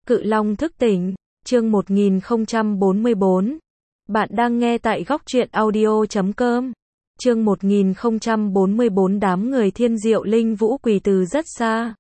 Cự Long thức tỉnh, chương 1044. Bạn đang nghe tại góc truyện audio.com. Chương 1044. Đám người Thiên Diệu Linh Vũ quỳ từ rất xa.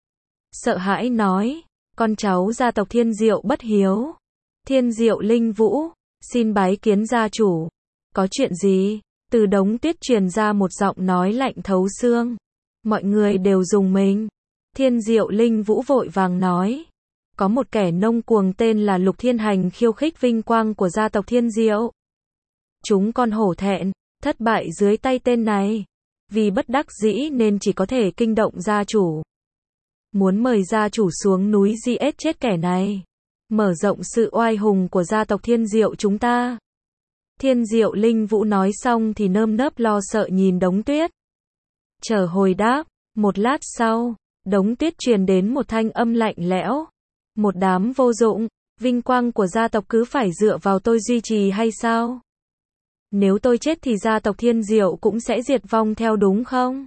Sợ hãi nói, con cháu gia tộc Thiên Diệu bất hiếu. Thiên Diệu Linh Vũ, xin bái kiến gia chủ. Có chuyện gì? Từ đống tuyết truyền ra một giọng nói lạnh thấu xương. Mọi người đều rùng mình. Thiên Diệu Linh Vũ vội vàng nói. Có một kẻ nông cuồng tên là Lục Thiên Hành khiêu khích vinh quang của gia tộc Thiên Diệu. Chúng con hổ thẹn, thất bại dưới tay tên này. Vì bất đắc dĩ nên chỉ có thể kinh động gia chủ. Muốn mời gia chủ xuống núi giết chết kẻ này. Mở rộng sự oai hùng của gia tộc Thiên Diệu chúng ta. Thiên Diệu Linh Vũ nói xong thì nơm nớp lo sợ nhìn đống tuyết. Chờ hồi đáp, một lát sau, đống tuyết truyền đến một thanh âm lạnh lẽo. Một đám vô dụng, vinh quang của gia tộc cứ phải dựa vào tôi duy trì hay sao? Nếu tôi chết thì gia tộc Thiên Diệu cũng sẽ diệt vong theo đúng không?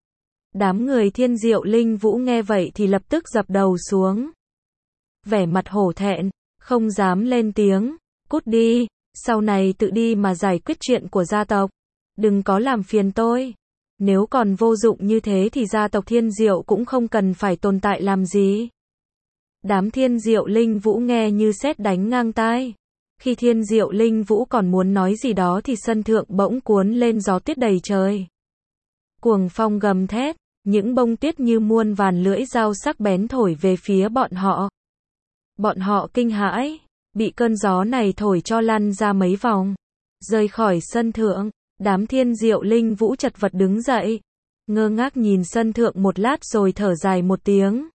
Đám người Thiên Diệu Linh Vũ nghe vậy thì lập tức dập đầu xuống. Vẻ mặt hổ thẹn, không dám lên tiếng, cút đi, sau này tự đi mà giải quyết chuyện của gia tộc. Đừng có làm phiền tôi. Nếu còn vô dụng như thế thì gia tộc Thiên Diệu cũng không cần phải tồn tại làm gì. Đám Thiên Diệu Linh Vũ nghe như sét đánh ngang tai. Khi Thiên Diệu Linh Vũ còn muốn nói gì đó thì sân thượng bỗng cuốn lên gió tuyết đầy trời. Cuồng phong gầm thét, những bông tuyết như muôn vàn lưỡi dao sắc bén thổi về phía bọn họ. Bọn họ kinh hãi, bị cơn gió này thổi cho lăn ra mấy vòng. Rời khỏi sân thượng, đám Thiên Diệu Linh Vũ chật vật đứng dậy. Ngơ ngác nhìn sân thượng một lát rồi thở dài một tiếng.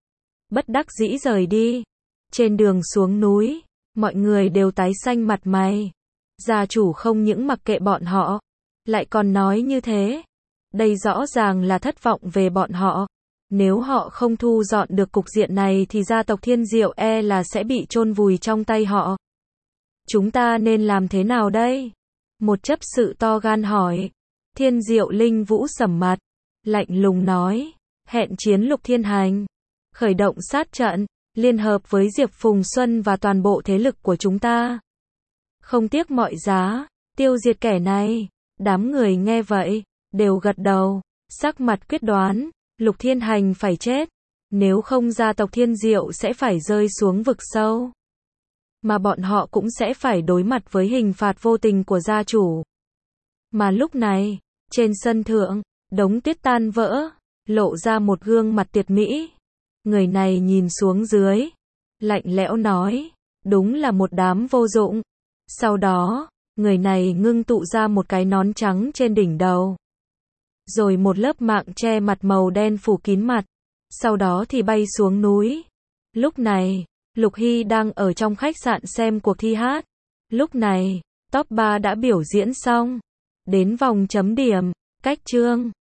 Bất đắc dĩ rời đi. Trên đường xuống núi, mọi người đều tái xanh mặt mày. Gia chủ không những mặc kệ bọn họ, lại còn nói như thế. Đây rõ ràng là thất vọng về bọn họ. Nếu họ không thu dọn được cục diện này thì gia tộc Thiên Diệu là sẽ bị chôn vùi trong tay họ. Chúng ta nên làm thế nào đây? Một chấp sự to gan hỏi. Thiên Diệu Linh Vũ sầm mặt, lạnh lùng nói, hẹn chiến Lục Thiên Hành. Khởi động sát trận, liên hợp với Diệp Phùng Xuân và toàn bộ thế lực của chúng ta. Không tiếc mọi giá, tiêu diệt kẻ này. Đám người nghe vậy, đều gật đầu, sắc mặt quyết đoán, Lục Thiên Hành phải chết. Nếu không gia tộc Thiên Diệu sẽ phải rơi xuống vực sâu. Mà bọn họ cũng sẽ phải đối mặt với hình phạt vô tình của gia chủ. Mà lúc này, trên sân thượng, đống tuyết tan vỡ, lộ ra một gương mặt tuyệt mỹ. Người này nhìn xuống dưới, lạnh lẽo nói, đúng là một đám vô dụng. Sau đó, người này ngưng tụ ra một cái nón trắng trên đỉnh đầu. Rồi một lớp mạng che mặt màu đen phủ kín mặt. Sau đó thì bay xuống núi. Lúc này, Lục Hy đang ở trong khách sạn xem cuộc thi hát. Lúc này, top 3 đã biểu diễn xong. Đến vòng chấm điểm, cách chương.